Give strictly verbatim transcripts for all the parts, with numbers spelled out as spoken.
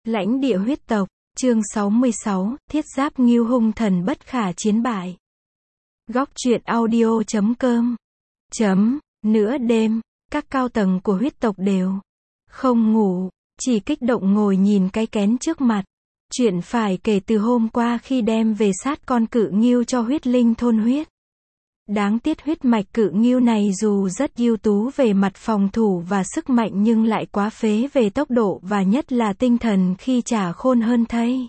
Lãnh địa huyết tộc, chương sáu mươi sáu, Thiết Giáp Ngưu hung thần bất khả chiến bại. Góc truyện audio chấm com. Chấm, nửa đêm, các cao tầng của huyết tộc đều không ngủ, chỉ kích động ngồi nhìn cái kén trước mặt. Chuyện phải kể từ hôm qua khi đem về sát con cự ngưu cho huyết linh thôn huyết. Đáng tiếc huyết mạch cự ngưu này dù rất ưu tú về mặt phòng thủ và sức mạnh nhưng lại quá phế về tốc độ và nhất là tinh thần khi trả khôn hơn thây.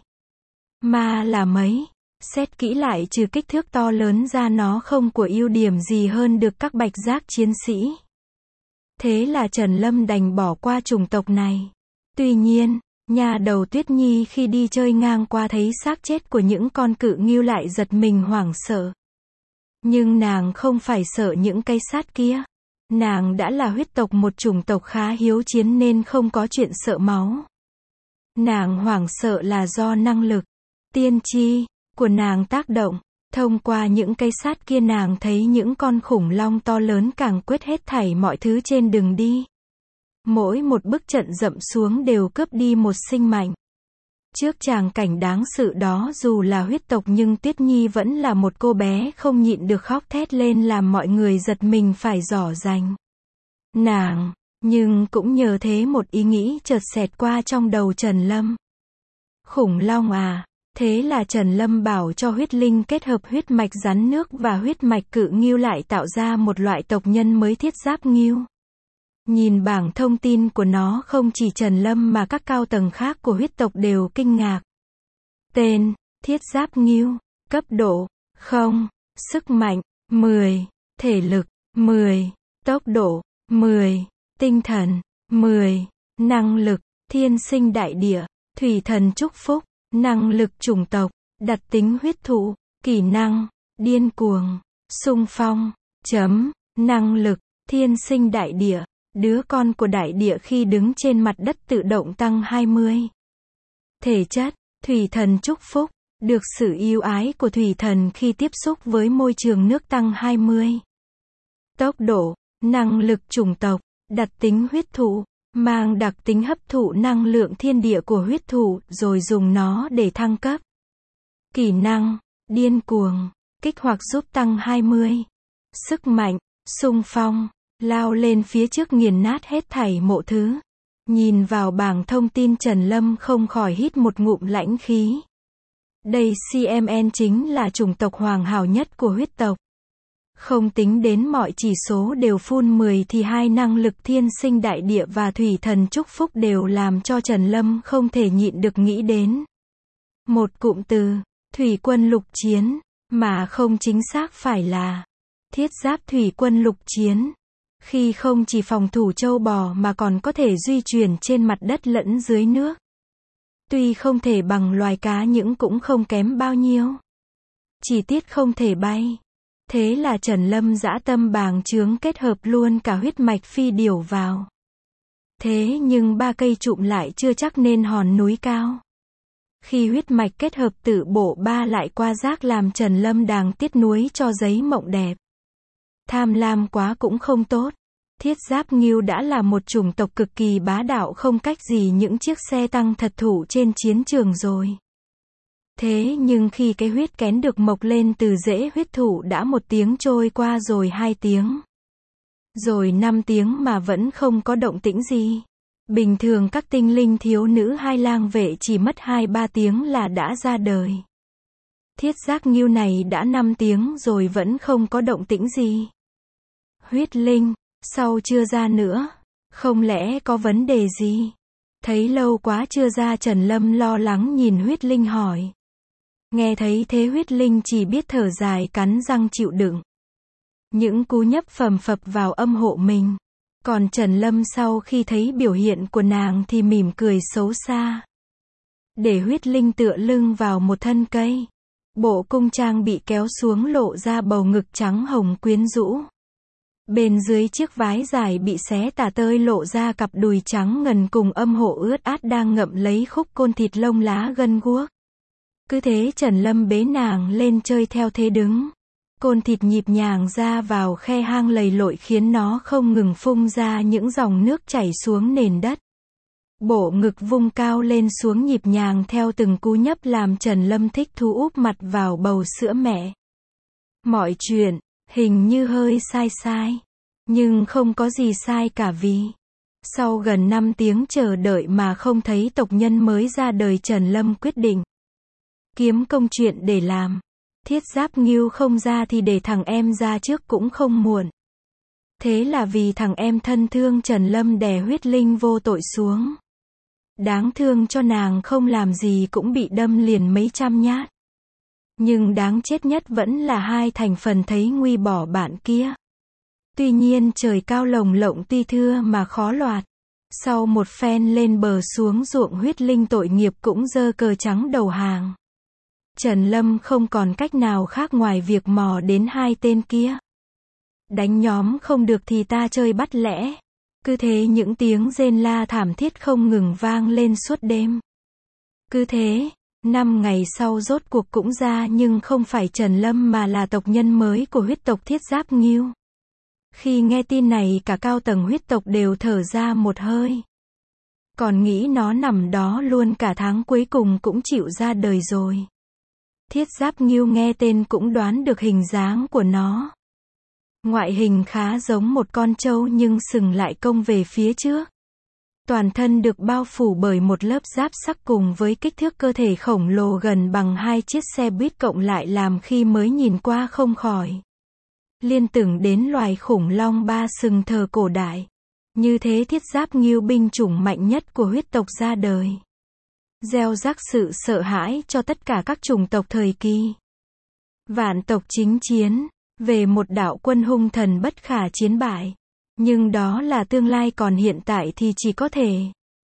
Mà là mấy, xét kỹ lại trừ kích thước to lớn ra nó không của ưu điểm gì hơn được các bạch giác chiến sĩ. Thế là Trần Lâm đành bỏ qua chủng tộc này. Tuy nhiên, nhà đầu Tuyết Nhi khi đi chơi ngang qua thấy xác chết của những con cự ngưu lại giật mình hoảng sợ. Nhưng nàng không phải sợ những cái sát kia. Nàng đã là huyết tộc, một chủng tộc khá hiếu chiến nên không có chuyện sợ máu. Nàng hoảng sợ là do năng lực, tiên tri, của nàng tác động. Thông qua những cái sát kia nàng thấy những con khủng long to lớn càng quyết hết thảy mọi thứ trên đường đi. Mỗi một bước trận dậm xuống đều cướp đi một sinh mệnh. Trước tràng cảnh đáng sợ đó dù là huyết tộc nhưng Tuyết Nhi vẫn là một cô bé không nhịn được khóc thét lên làm mọi người giật mình phải giỏ giành. Nàng, nhưng cũng nhờ thế một ý nghĩ chợt xẹt qua trong đầu Trần Lâm. Khủng long à, thế là Trần Lâm bảo cho huyết linh kết hợp huyết mạch rắn nước và huyết mạch cự ngưu lại tạo ra một loại tộc nhân mới Thiết Giáp Ngưu. Nhìn bảng thông tin của nó không chỉ Trần Lâm mà các cao tầng khác của huyết tộc đều kinh ngạc. Tên, Thiết Giáp Ngưu, cấp độ, không, sức mạnh, mười, thể lực, mười, tốc độ, mười, tinh thần, mười, năng lực, thiên sinh đại địa, thủy thần chúc phúc, năng lực chủng tộc, đặc tính huyết thụ, kỹ năng, điên cuồng, xung phong, chấm, năng lực, thiên sinh đại địa. Đứa con của đại địa khi đứng trên mặt đất tự động tăng hai mươi. Thể chất, thủy thần chúc phúc, được sự yêu ái của thủy thần khi tiếp xúc với môi trường nước tăng hai mươi. Tốc độ, năng lực chủng tộc, đặc tính huyết thụ, mang đặc tính hấp thụ năng lượng thiên địa của huyết thụ rồi dùng nó để thăng cấp. Kỹ năng, điên cuồng, kích hoạt giúp tăng hai mươi. Sức mạnh, xung phong, lao lên phía trước nghiền nát hết thảy mọi thứ. Nhìn vào bảng thông tin Trần Lâm không khỏi hít một ngụm lãnh khí. Đây xê em en chính là chủng tộc hoàn hảo nhất của huyết tộc. Không tính đến mọi chỉ số đều full mười thì hai năng lực thiên sinh đại địa và thủy thần chúc phúc đều làm cho Trần Lâm không thể nhịn được nghĩ đến. Một cụm từ, thủy quân lục chiến, mà không chính xác phải là thiết giáp thủy quân lục chiến. Khi không chỉ phòng thủ châu bò mà còn có thể di chuyển trên mặt đất lẫn dưới nước. Tuy không thể bằng loài cá nhưng cũng không kém bao nhiêu. Chỉ tiếc không thể bay. Thế là Trần Lâm dã tâm bàng chướng kết hợp luôn cả huyết mạch phi điểu vào. Thế nhưng ba cây trụm lại chưa chắc nên hòn núi cao. Khi huyết mạch kết hợp tự bổ ba lại qua rác làm Trần Lâm đàng tiếc nuối cho giấy mộng đẹp. Tham lam quá cũng không tốt. Thiết Giáp Ngưu đã là một chủng tộc cực kỳ bá đạo không cách gì những chiếc xe tăng thật thủ trên chiến trường rồi. Thế nhưng khi cái huyết kén được mọc lên từ rễ huyết thụ đã một tiếng trôi qua rồi hai tiếng. Rồi năm tiếng mà vẫn không có động tĩnh gì. Bình thường các tinh linh thiếu nữ hai lang vệ chỉ mất hai ba tiếng là đã ra đời. Thiết Giáp Ngưu này đã năm tiếng rồi vẫn không có động tĩnh gì. Huyết linh, sao chưa ra nữa? Không lẽ có vấn đề gì? Thấy lâu quá chưa ra Trần Lâm lo lắng nhìn huyết linh hỏi. Nghe thấy thế huyết linh chỉ biết thở dài cắn răng chịu đựng. Những cú nhấp phầm phập vào âm hộ mình. Còn Trần Lâm sau khi thấy biểu hiện của nàng thì mỉm cười xấu xa. Để huyết linh tựa lưng vào một thân cây. Bộ cung trang bị kéo xuống lộ ra bầu ngực trắng hồng quyến rũ. Bên dưới chiếc váy dài bị xé tả tơi lộ ra cặp đùi trắng ngần cùng âm hộ ướt át đang ngậm lấy khúc côn thịt lông lá gân guốc. Cứ thế Trần Lâm bế nàng lên chơi theo thế đứng. Côn thịt nhịp nhàng ra vào khe hang lầy lội khiến nó không ngừng phun ra những dòng nước chảy xuống nền đất. Bộ ngực vung cao lên xuống nhịp nhàng theo từng cú nhấp làm Trần Lâm thích thú úp mặt vào bầu sữa mẹ. Mọi chuyện, hình như hơi sai sai. Nhưng không có gì sai cả vì sau gần năm tiếng chờ đợi mà không thấy tộc nhân mới ra đời, Trần Lâm quyết định kiếm công chuyện để làm. Thiết Giáp Ngưu không ra thì để thằng em ra trước cũng không muộn. Thế là vì thằng em thân thương Trần Lâm đè huyết linh vô tội xuống. Đáng thương cho nàng không làm gì cũng bị đâm liền mấy trăm nhát. Nhưng đáng chết nhất vẫn là hai thành phần thấy nguy bỏ bạn kia. Tuy nhiên trời cao lồng lộng tuy thưa mà khó loạt. Sau một phen lên bờ xuống ruộng, huyết linh tội nghiệp cũng giơ cờ trắng đầu hàng. Trần Lâm không còn cách nào khác ngoài việc mò đến hai tên kia. Đánh nhóm không được thì ta chơi bắt lẽ. Cứ thế những tiếng rên la thảm thiết không ngừng vang lên suốt đêm. Cứ thế, năm ngày sau rốt cuộc cũng ra, nhưng không phải Trần Lâm mà là tộc nhân mới của huyết tộc Thiết Giáp Ngưu. Khi nghe tin này cả cao tầng huyết tộc đều thở ra một hơi. Còn nghĩ nó nằm đó luôn cả tháng cuối cùng cũng chịu ra đời rồi. Thiết Giáp Ngưu nghe tên cũng đoán được hình dáng của nó. Ngoại hình khá giống một con trâu nhưng sừng lại cong về phía trước. Toàn thân được bao phủ bởi một lớp giáp sắc cùng với kích thước cơ thể khổng lồ gần bằng hai chiếc xe buýt cộng lại làm khi mới nhìn qua không khỏi liên tưởng đến loài khủng long ba sừng thời cổ đại. Như thế Thiết Giáp Ngưu binh chủng mạnh nhất của huyết tộc ra đời. Gieo rắc sự sợ hãi cho tất cả các chủng tộc thời kỳ vạn tộc chính chiến, về một đạo quân hung thần bất khả chiến bại. Nhưng đó là tương lai, còn hiện tại thì chỉ có thể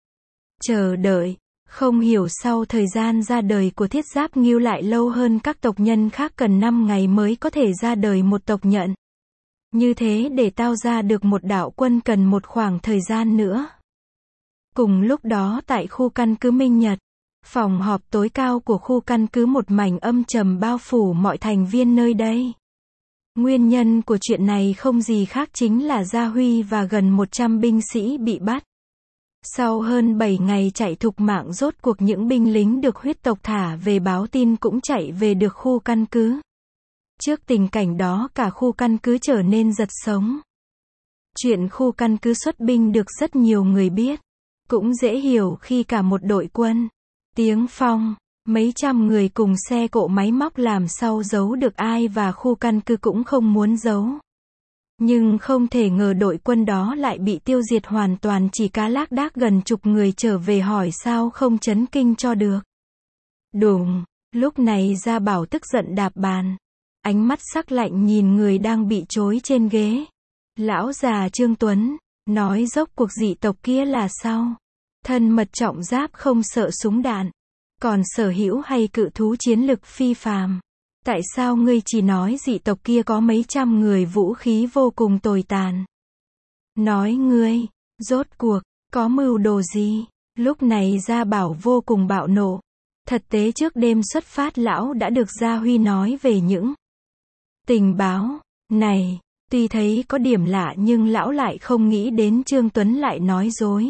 chờ đợi. Không hiểu sau thời gian ra đời của Thiết Giáp Ngưu lại lâu hơn các tộc nhân khác, cần năm ngày mới có thể ra đời một tộc nhận. Như thế để tao ra được một đạo quân cần một khoảng thời gian nữa. Cùng lúc đó tại khu căn cứ Minh Nhật, phòng họp tối cao của khu căn cứ một mảnh âm trầm bao phủ mọi thành viên nơi đây. Nguyên nhân của chuyện này không gì khác chính là Gia Huy và gần một trăm binh sĩ bị bắt. Sau hơn bảy ngày chạy thục mạng, rốt cuộc những binh lính được huyết tộc thả về báo tin cũng chạy về được khu căn cứ. Trước tình cảnh đó cả khu căn cứ trở nên giật sống. Chuyện khu căn cứ xuất binh được rất nhiều người biết. Cũng dễ hiểu khi cả một đội quân, tiếng phong, mấy trăm người cùng xe cộ máy móc làm sao giấu được ai, và khu căn cứ cũng không muốn giấu. Nhưng không thể ngờ đội quân đó lại bị tiêu diệt hoàn toàn, chỉ cá lác đác gần chục người trở về hỏi sao không chấn kinh cho được. Đùng, lúc này Gia Bảo tức giận đạp bàn. Ánh mắt sắc lạnh nhìn người đang bị trối trên ghế. Lão già Trương Tuấn, nói dốc cuộc dị tộc kia là sao? Thân mật trọng giáp không sợ súng đạn, còn sở hữu hay cự thú chiến lực phi phàm. Tại sao ngươi chỉ nói dị tộc kia có mấy trăm người vũ khí vô cùng tồi tàn? Nói ngươi, rốt cuộc, có mưu đồ gì? Lúc này Gia Bảo vô cùng bạo nộ. Thật tế trước đêm xuất phát lão đã được Gia Huy nói về những tình báo này. Tuy thấy có điểm lạ nhưng lão lại không nghĩ đến Trương Tuấn lại nói dối.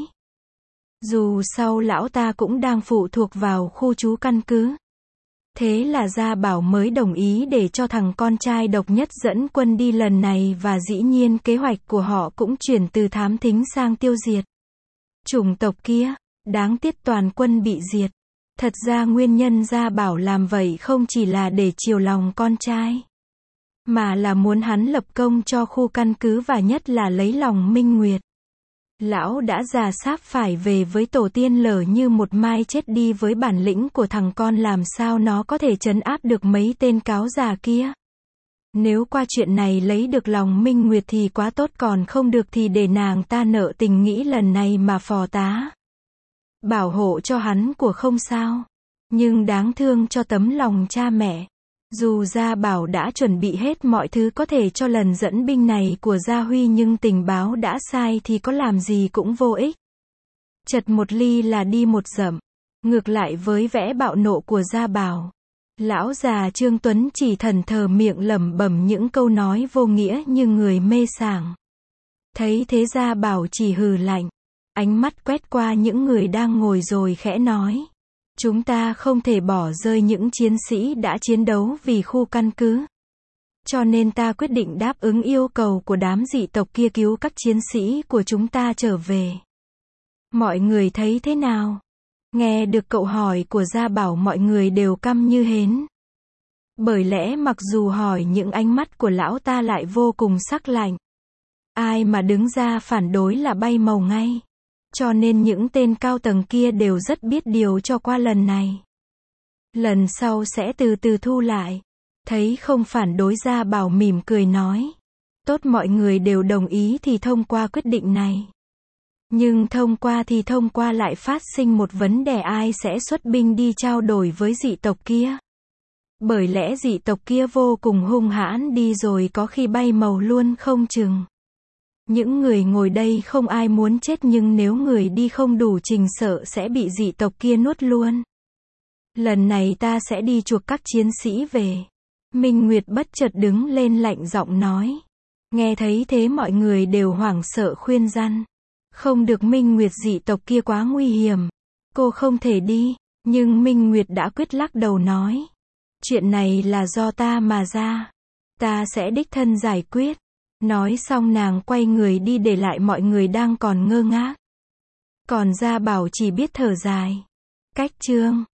Dù sau lão ta cũng đang phụ thuộc vào khu trú căn cứ. Thế là Gia Bảo mới đồng ý để cho thằng con trai độc nhất dẫn quân đi lần này, và dĩ nhiên kế hoạch của họ cũng chuyển từ thám thính sang tiêu diệt chủng tộc kia. Đáng tiếc toàn quân bị diệt. Thật ra nguyên nhân Gia Bảo làm vậy không chỉ là để chiều lòng con trai, mà là muốn hắn lập công cho khu căn cứ và nhất là lấy lòng Minh Nguyệt. Lão đã già sáp phải về với tổ tiên, lở như một mai chết đi, với bản lĩnh của thằng con làm sao nó có thể trấn áp được mấy tên cáo già kia. Nếu qua chuyện này lấy được lòng Minh Nguyệt thì quá tốt, còn không được thì để nàng ta nợ tình nghĩ lần này mà phò tá bảo hộ cho hắn của không sao. Nhưng đáng thương cho tấm lòng cha mẹ. Dù Gia Bảo đã chuẩn bị hết mọi thứ có thể cho lần dẫn binh này của Gia Huy, nhưng tình báo đã sai thì có làm gì cũng vô ích. Chật một ly là đi một dặm. Ngược lại với vẻ bạo nộ của Gia Bảo, lão già Trương Tuấn chỉ thẫn thờ miệng lẩm bẩm những câu nói vô nghĩa như người mê sảng. Thấy thế Gia Bảo chỉ hừ lạnh. Ánh mắt quét qua những người đang ngồi rồi khẽ nói. Chúng ta không thể bỏ rơi những chiến sĩ đã chiến đấu vì khu căn cứ. Cho nên ta quyết định đáp ứng yêu cầu của đám dị tộc kia cứu các chiến sĩ của chúng ta trở về. Mọi người thấy thế nào? Nghe được cậu hỏi của Gia Bảo mọi người đều câm như hến. Bởi lẽ mặc dù hỏi những ánh mắt của lão ta lại vô cùng sắc lạnh. Ai mà đứng ra phản đối là bay màu ngay. Cho nên những tên cao tầng kia đều rất biết điều cho qua lần này. Lần sau sẽ từ từ thu lại. Thấy không phản đối Gia Bảo mỉm cười nói. Tốt, mọi người đều đồng ý thì thông qua quyết định này. Nhưng thông qua thì thông qua lại phát sinh một vấn đề, ai sẽ xuất binh đi trao đổi với dị tộc kia. Bởi lẽ dị tộc kia vô cùng hung hãn, đi rồi có khi bay màu luôn không chừng. Những người ngồi đây không ai muốn chết, nhưng nếu người đi không đủ trình sợ sẽ bị dị tộc kia nuốt luôn. Lần này ta sẽ đi chuộc các chiến sĩ về. Minh Nguyệt bất chợt đứng lên lạnh giọng nói. Nghe thấy thế mọi người đều hoảng sợ khuyên răn. Không được Minh Nguyệt, dị tộc kia quá nguy hiểm. Cô không thể đi. Nhưng Minh Nguyệt đã quyết lắc đầu nói. Chuyện này là do ta mà ra. Ta sẽ đích thân giải quyết. Nói xong nàng quay người đi để lại mọi người đang còn ngơ ngác. Còn Gia Bảo chỉ biết thở dài. Cách chương